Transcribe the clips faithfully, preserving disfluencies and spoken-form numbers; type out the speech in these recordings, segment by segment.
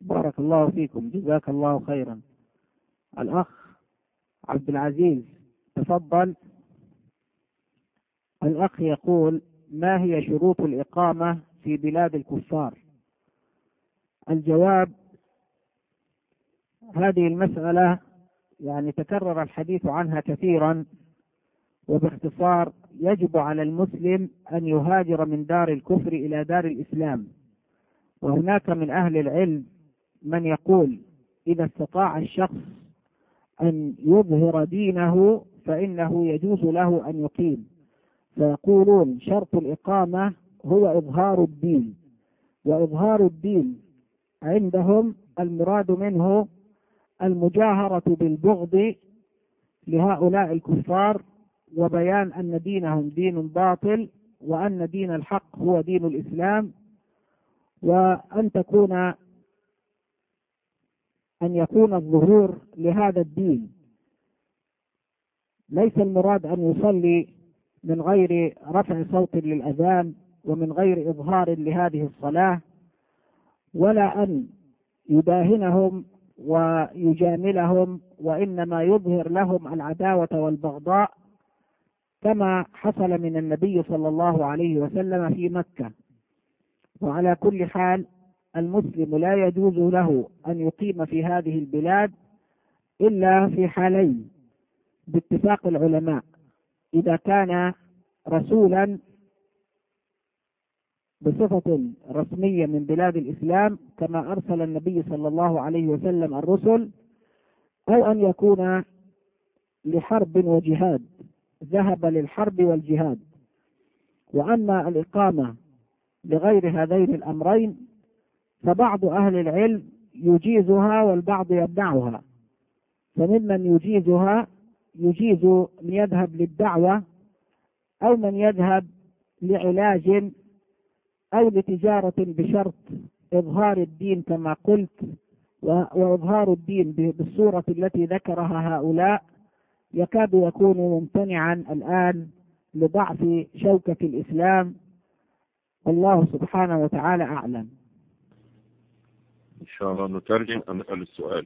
بارك الله فيكم، جزاك الله خيرا. الأخ عبد العزيز تفضل. الأخ يقول: ما هي شروط الإقامة في بلاد الكفار؟ الجواب: هذه المسألة يعني تكرر الحديث عنها كثيرا، وباختصار يجب على المسلم أن يهاجر من دار الكفر إلى دار الإسلام. وهناك من أهل العلم من يقول إذا استطاع الشخص أن يظهر دينه فإنه يجوز له أن يقيم، فيقولون شرط الإقامة هو إظهار الدين. وإظهار الدين عندهم المراد منه المجاهرة بالبغض لهؤلاء لهؤلاء وبيان أن دينهم دين باطل وأن دين الحق هو دين الإسلام، وأن تكون أن يكون الظهور لهذا الدين. ليس المراد أن يصلي من غير رفع صوت للأذان ومن غير إظهار لهذه الصلاة، ولا أن يداهنهم ويجاملهم، وإنما يظهر لهم العداوة والبغضاء كما حصل من النبي صلى الله عليه وسلم في مكة. وعلى كل حال المسلم لا يجوز له أن يقيم في هذه البلاد إلا في حالين باتفاق العلماء: إذا كان رسولا بصفة رسمية من بلاد الإسلام كما أرسل النبي صلى الله عليه وسلم الرسل، أو أن يكون لحرب وجهاد، ذهب للحرب والجهاد. وأما الإقامة لغير هذين الأمرين فبعض أهل العلم يجيزها والبعض يمنعها. فممن يجيزها يجيز ليذهب للدعوة، أو من يذهب لعلاج أو لتجارة بشرط إظهار الدين كما قلت. وإظهار الدين بالصورة التي ذكرها هؤلاء يكاد يكون ممتنعا الآن لضعف شوكة الإسلام. الله سبحانه وتعالى أعلم. إن شاء الله نترجم ونسأل السؤال.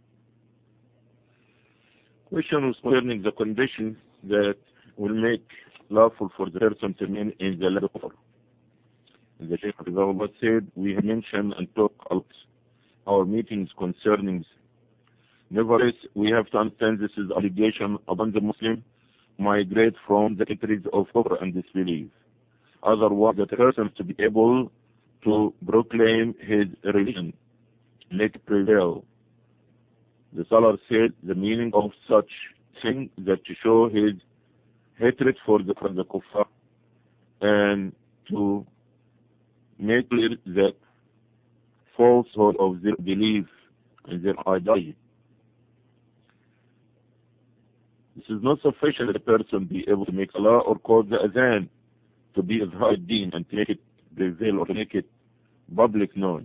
Question concerning the conditions that will make lawful for the person to remain in the land of kufr. The Shaykh Hafizahullah said, we have mentioned and talked about our meetings concerning. Nevertheless, we have to understand this is obligation upon the Muslim migrate from the countries of kufr and disbelief. Otherwise, the person to be able to proclaim his religion, make it prevail. The scholar said the meaning of such thing that to show his hatred for the, for the kuffar and to make clear that falsehood of their belief and their idolatry. This is not sufficient that a person be able to make salah or call the adhan to be izhar ad-din and to make it prevail or to make it public known.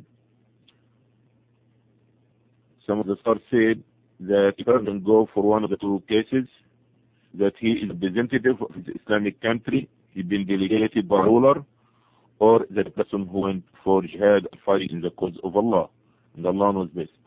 Some of the scholars said that a person can go for one of the two cases, that he is representative of the Islamic country, he's been delegated by ruler, or that person who went for jihad fighting in the cause of Allah, and Allah knows best.